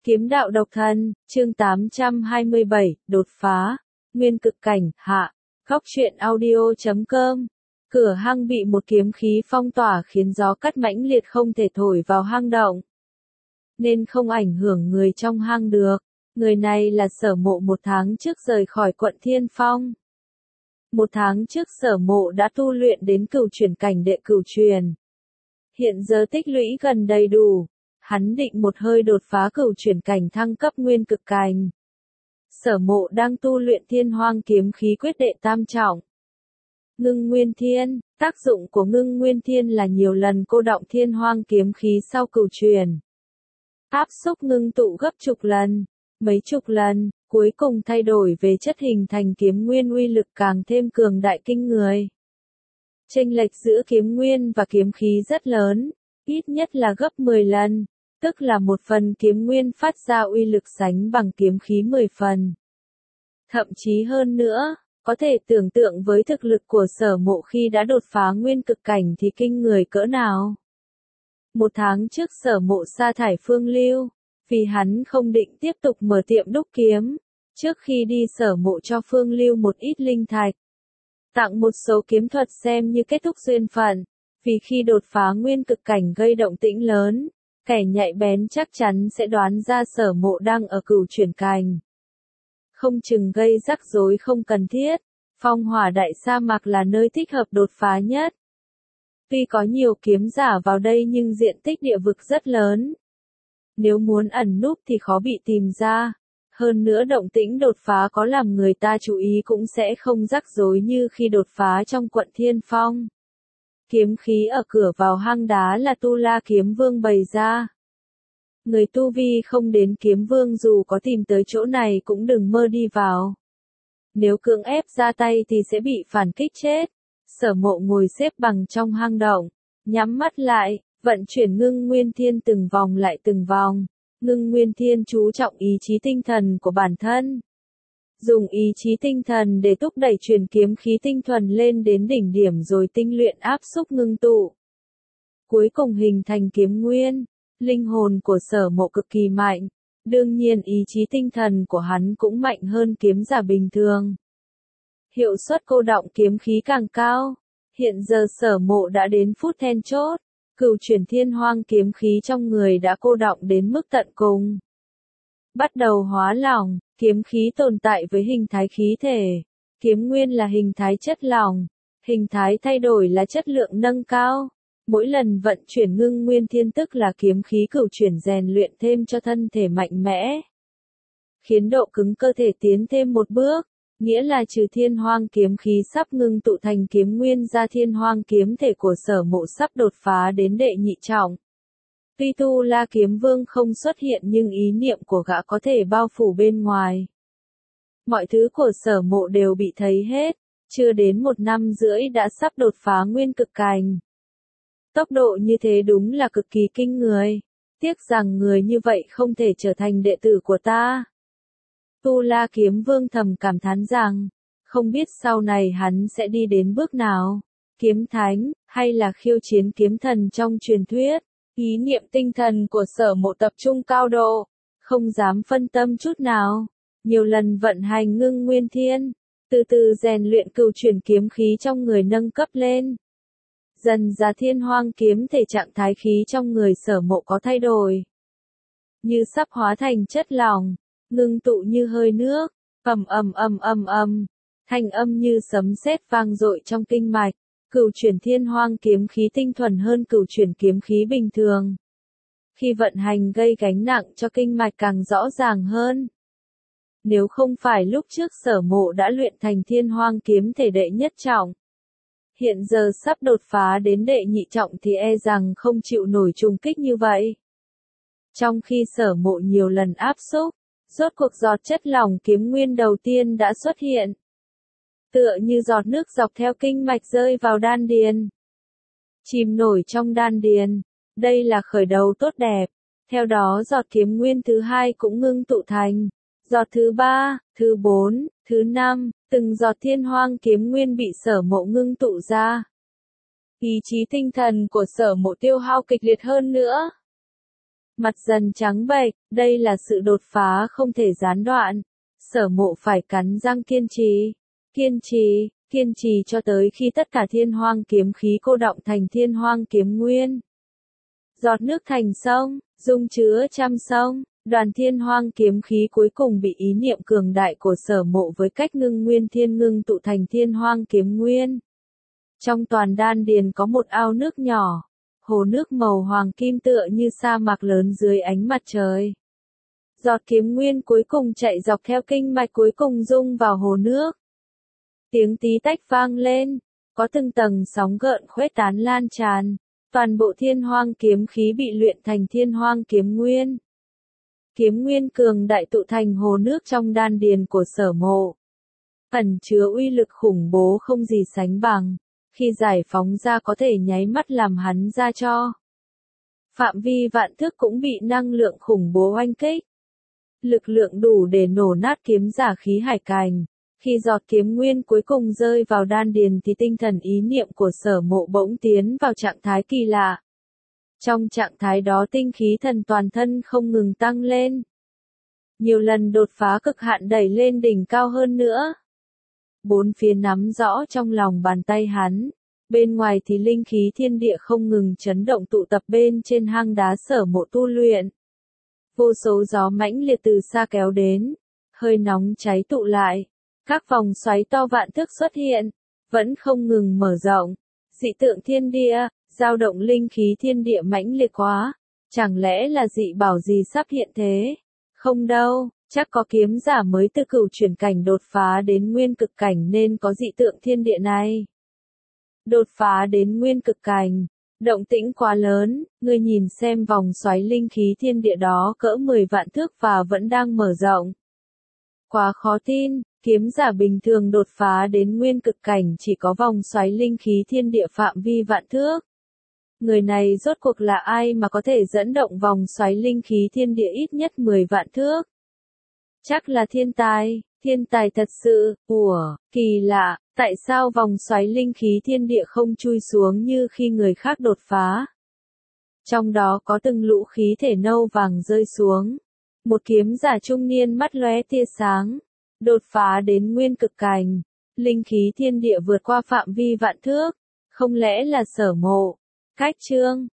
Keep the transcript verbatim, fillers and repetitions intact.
Kiếm đạo độc thân, chương tám trăm hai mươi bảy, đột phá, nguyên cực cảnh, hạ, góc truyện audio chấm com. Cửa hang bị một kiếm khí phong tỏa khiến gió cắt mãnh liệt không thể thổi vào hang động, nên không ảnh hưởng người trong hang được. Người này là Sở Mộ một tháng trước rời khỏi quận Thiên Phong. Một tháng trước Sở Mộ đã tu luyện đến cửu chuyển cảnh đệ cửu truyền. Hiện giờ tích lũy gần đầy đủ. Hắn định một hơi đột phá cửu chuyển cảnh thăng cấp nguyên cực cảnh. Sở Mộ đang tu luyện Thiên Hoang kiếm khí quyết đệ tam trọng. Ngưng Nguyên Thiên, tác dụng của Ngưng Nguyên Thiên là nhiều lần cô động Thiên Hoang kiếm khí sau cửu truyền. Áp xúc ngưng tụ gấp chục lần, mấy chục lần, cuối cùng thay đổi về chất hình thành kiếm nguyên uy lực càng thêm cường đại kinh người. Chênh lệch giữa kiếm nguyên và kiếm khí rất lớn, ít nhất là gấp mười lần. Tức là một phần kiếm nguyên phát ra uy lực sánh bằng kiếm khí mười phần. Thậm chí hơn nữa, có thể tưởng tượng với thực lực của Sở Mộ khi đã đột phá nguyên cực cảnh thì kinh người cỡ nào. Một tháng trước Sở Mộ sa thải Phương Lưu, vì hắn không định tiếp tục mở tiệm đúc kiếm. Trước khi đi Sở Mộ cho Phương Lưu một ít linh thạch, tặng một số kiếm thuật xem như kết thúc duyên phận, vì khi đột phá nguyên cực cảnh gây động tĩnh lớn. Kẻ nhạy bén chắc chắn sẽ đoán ra Sở Mộ đang ở cửu chuyển cảnh. Không chừng gây rắc rối không cần thiết. Phong hỏa đại sa mạc là nơi thích hợp đột phá nhất. Tuy có nhiều kiếm giả vào đây nhưng diện tích địa vực rất lớn. Nếu muốn ẩn núp thì khó bị tìm ra. Hơn nữa động tĩnh đột phá có làm người ta chú ý cũng sẽ không rắc rối như khi đột phá trong quận Thiên Phong. Kiếm khí ở cửa vào hang đá là Tu La Kiếm Vương bày ra. Người tu vi không đến Kiếm Vương dù có tìm tới chỗ này cũng đừng mơ đi vào. Nếu cưỡng ép ra tay thì sẽ bị phản kích chết. Sở Mộ ngồi xếp bằng trong hang động, nhắm mắt lại, vận chuyển Ngưng Nguyên Thiên từng vòng lại từng vòng. Ngưng Nguyên Thiên chú trọng ý chí tinh thần của bản thân. Dùng ý chí tinh thần để thúc đẩy truyền kiếm khí tinh thuần lên đến đỉnh điểm rồi tinh luyện áp xúc ngưng tụ. Cuối cùng hình thành kiếm nguyên. Linh hồn của Sở Mộ cực kỳ mạnh. Đương nhiên ý chí tinh thần của hắn cũng mạnh hơn kiếm giả bình thường. Hiệu suất cô động kiếm khí càng cao. Hiện giờ Sở Mộ đã đến phút then chốt. Cửu chuyển Thiên Hoang kiếm khí trong người đã cô động đến mức tận cùng. Bắt đầu hóa lỏng. Kiếm khí tồn tại với hình thái khí thể. Kiếm nguyên là hình thái chất lỏng. Hình thái thay đổi là chất lượng nâng cao. Mỗi lần vận chuyển Ngưng Nguyên Thiên tức là kiếm khí cửu chuyển rèn luyện thêm cho thân thể mạnh mẽ. Khiến độ cứng cơ thể tiến thêm một bước. Nghĩa là trừ Thiên Hoang kiếm khí sắp ngưng tụ thành kiếm nguyên ra Thiên Hoang kiếm thể của Sở Mộ sắp đột phá đến đệ nhị trọng. Tuy Tu La Kiếm Vương không xuất hiện nhưng ý niệm của gã có thể bao phủ bên ngoài. Mọi thứ của Sở Mộ đều bị thấy hết, chưa đến một năm rưỡi đã sắp đột phá nguyên cực cảnh. Tốc độ như thế đúng là cực kỳ kinh người, tiếc rằng người như vậy không thể trở thành đệ tử của ta. Tu La Kiếm Vương thầm cảm thán rằng, không biết sau này hắn sẽ đi đến bước nào, kiếm thánh, hay là khiêu chiến kiếm thần trong truyền thuyết. Ý niệm tinh thần của Sở Mộ tập trung cao độ, không dám phân tâm chút nào. Nhiều lần vận hành Ngưng Nguyên Thiên, từ từ rèn luyện cửu chuyển kiếm khí trong người nâng cấp lên. Dần ra Thiên Hoang kiếm thể trạng thái khí trong người Sở Mộ có thay đổi. Như sắp hóa thành chất lỏng, ngưng tụ như hơi nước, ầm ầm ầm ầm ầm, thanh âm như sấm sét vang dội trong kinh mạch. Cửu chuyển Thiên Hoang kiếm khí tinh thuần hơn cửu chuyển kiếm khí bình thường. Khi vận hành gây gánh nặng cho kinh mạch càng rõ ràng hơn. Nếu không phải lúc trước Sở Mộ đã luyện thành Thiên Hoang kiếm thể đệ nhất trọng, hiện giờ sắp đột phá đến đệ nhị trọng thì e rằng không chịu nổi trùng kích như vậy. Trong khi Sở Mộ nhiều lần áp xúc, rốt cuộc giọt chất lỏng kiếm nguyên đầu tiên đã xuất hiện. Tựa như giọt nước dọc theo kinh mạch rơi vào đan điền. Chìm nổi trong đan điền. Đây là khởi đầu tốt đẹp. Theo đó giọt kiếm nguyên thứ hai cũng ngưng tụ thành. Giọt thứ ba, thứ bốn, thứ năm, từng giọt Thiên Hoang kiếm nguyên bị Sở Mộ ngưng tụ ra. Ý chí tinh thần của Sở Mộ tiêu hao kịch liệt hơn nữa. Mặt dần trắng bệch, đây là sự đột phá không thể gián đoạn. Sở Mộ phải cắn răng kiên trì, kiên trì, kiên trì cho tới khi tất cả thiên hoang kiếm khí cô đọng thành thiên hoang kiếm nguyên. Giọt nước thành sông, dung chứa trăm sông, đoàn thiên hoang kiếm khí cuối cùng bị ý niệm cường đại của Sở Mộ với cách ngưng nguyên thiên ngưng tụ thành thiên hoang kiếm nguyên. Trong toàn đan điền có một ao nước nhỏ, hồ nước màu hoàng kim tựa như sa mạc lớn dưới ánh mặt trời. Giọt kiếm nguyên cuối cùng chạy dọc theo kinh mạch cuối cùng dung vào hồ nước. Tiếng tí tách vang lên, có từng tầng sóng gợn khuếch tán lan tràn, toàn bộ thiên hoang kiếm khí bị luyện thành thiên hoang kiếm nguyên. Kiếm nguyên cường đại tụ thành hồ nước trong đan điền của Sở Mộ. Ẩn chứa uy lực khủng bố không gì sánh bằng, khi giải phóng ra có thể nháy mắt làm hắn ra cho. Phạm vi vạn thước cũng bị năng lượng khủng bố oanh kích. Lực lượng đủ để nổ nát kiếm giả khí hải cành. Khi giọt kiếm nguyên cuối cùng rơi vào đan điền thì tinh thần ý niệm của Sở Mộ bỗng tiến vào trạng thái kỳ lạ. Trong trạng thái đó tinh khí thần toàn thân không ngừng tăng lên. Nhiều lần đột phá cực hạn đẩy lên đỉnh cao hơn nữa. Bốn phía nắm rõ trong lòng bàn tay hắn. Bên ngoài thì linh khí thiên địa không ngừng chấn động tụ tập bên trên hang đá Sở Mộ tu luyện. Vô số gió mãnh liệt từ xa kéo đến. Hơi nóng cháy tụ lại. Các vòng xoáy to vạn thước xuất hiện. Vẫn không ngừng mở rộng. Dị tượng thiên địa, dao động linh khí thiên địa mãnh liệt quá. Chẳng lẽ là dị bảo gì sắp hiện thế? Không đâu, chắc có kiếm giả mới từ cửu chuyển cảnh đột phá đến nguyên cực cảnh nên có dị tượng thiên địa này. Đột phá đến nguyên cực cảnh, động tĩnh quá lớn, ngươi nhìn xem vòng xoáy linh khí thiên địa đó cỡ mười vạn thước và vẫn đang mở rộng. Quá khó tin, kiếm giả bình thường đột phá đến nguyên cực cảnh chỉ có vòng xoáy linh khí thiên địa phạm vi vạn thước. Người này rốt cuộc là ai mà có thể dẫn động vòng xoáy linh khí thiên địa ít nhất mười vạn thước? Chắc là thiên tài, thiên tài thật sự, ủa, kỳ lạ, tại sao vòng xoáy linh khí thiên địa không chui xuống như khi người khác đột phá? Trong đó có từng lũ khí thể nâu vàng rơi xuống. Một kiếm giả trung niên mắt lóe tia sáng, đột phá đến nguyên cực cảnh, linh khí thiên địa vượt qua phạm vi vạn thước, không lẽ là Sở Mộ? Cách chương